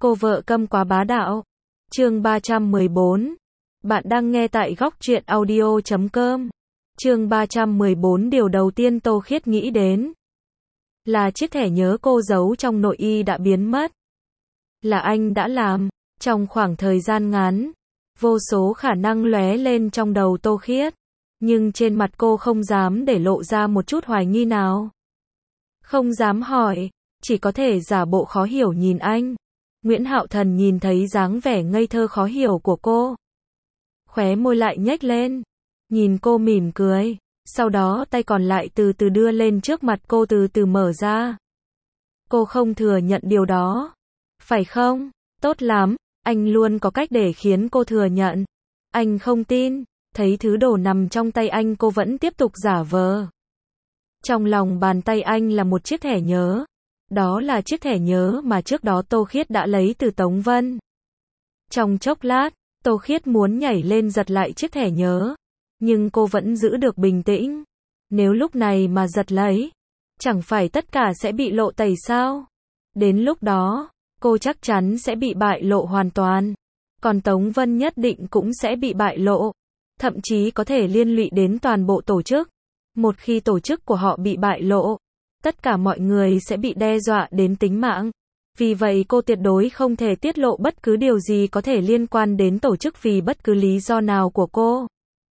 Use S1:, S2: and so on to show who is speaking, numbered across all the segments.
S1: Cô vợ câm quá bá đạo. Chương 314. Bạn đang nghe tại góc truyện audio.com. Chương 314. Điều đầu tiên Tô Khiết nghĩ đến là chiếc thẻ nhớ cô giấu trong nội y đã biến mất. Là anh đã làm. Trong khoảng thời gian ngắn, vô số khả năng lóe lên trong đầu Tô Khiết, nhưng trên mặt cô không dám để lộ ra một chút hoài nghi nào. Không dám hỏi, chỉ có thể giả bộ khó hiểu nhìn anh. Nguyễn Hạo Thần nhìn thấy dáng vẻ ngây thơ khó hiểu của cô, khóe môi lại nhếch lên, nhìn cô mỉm cười, sau đó tay còn lại từ từ đưa lên trước mặt cô từ từ mở ra. Cô không thừa nhận điều đó, phải không? Tốt lắm, anh luôn có cách để khiến cô thừa nhận. Anh không tin, thấy thứ đồ nằm trong tay anh cô vẫn tiếp tục giả vờ. Trong lòng bàn tay anh là một chiếc thẻ nhớ. Đó là chiếc thẻ nhớ mà trước đó Tô Khiết đã lấy từ Tống Vân. Trong chốc lát, Tô Khiết muốn nhảy lên giật lại chiếc thẻ nhớ, nhưng cô vẫn giữ được bình tĩnh. Nếu lúc này mà giật lấy, chẳng phải tất cả sẽ bị lộ tẩy sao? Đến lúc đó, cô chắc chắn sẽ bị bại lộ hoàn toàn. Còn Tống Vân nhất định cũng sẽ bị bại lộ. Thậm chí có thể liên lụy đến toàn bộ tổ chức. Một khi tổ chức của họ bị bại lộ, tất cả mọi người sẽ bị đe dọa đến tính mạng. Vì vậy cô tuyệt đối không thể tiết lộ bất cứ điều gì có thể liên quan đến tổ chức vì bất cứ lý do nào của cô.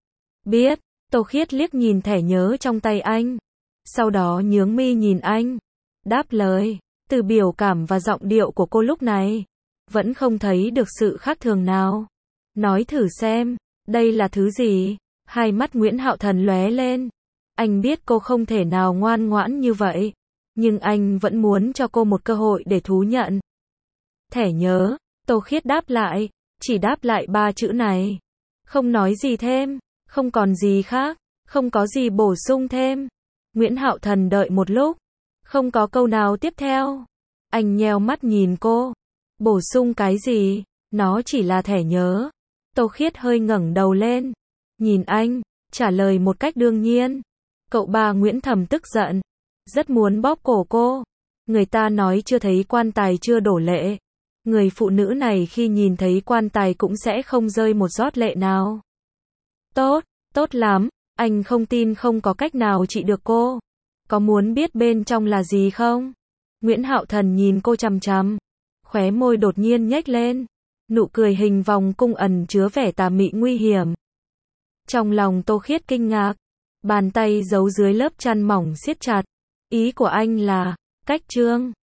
S1: Biết, Tô Khiết liếc nhìn thẻ nhớ trong tay anh. Sau đó nhướng mi nhìn anh. Đáp lời, từ biểu cảm và giọng điệu của cô lúc này, vẫn không thấy được sự khác thường nào. Nói thử xem, đây là thứ gì? Hai mắt Nguyễn Hạo Thần lóe lên. Anh biết cô không thể nào ngoan ngoãn như vậy, nhưng anh vẫn muốn cho cô một cơ hội để thú nhận. Thẻ nhớ, Tô Khiết đáp lại, chỉ đáp lại 3 chữ này. Không nói gì thêm, không còn gì khác, không có gì bổ sung thêm. Nguyễn Hạo Thần đợi một lúc, không có câu nào tiếp theo. Anh nheo mắt nhìn cô. Bổ sung cái gì? Nó chỉ là thẻ nhớ. Tô Khiết hơi ngẩng đầu lên, nhìn anh, trả lời một cách đương nhiên. Cậu ba Nguyễn thầm tức giận, rất muốn bóp cổ cô. Người ta nói chưa thấy quan tài chưa đổ lệ. Người phụ nữ này khi nhìn thấy quan tài cũng sẽ không rơi một giọt lệ nào. Tốt, tốt lắm, anh không tin không có cách nào trị được cô. Có muốn biết bên trong là gì không? Nguyễn Hạo Thần nhìn cô chằm chằm, khóe môi đột nhiên nhếch lên, nụ cười hình vòng cung ẩn chứa vẻ tà mị nguy hiểm. Trong lòng Tô Khiết kinh ngạc, bàn tay giấu dưới lớp chăn mỏng siết chặt. Ý của anh là, cách trương.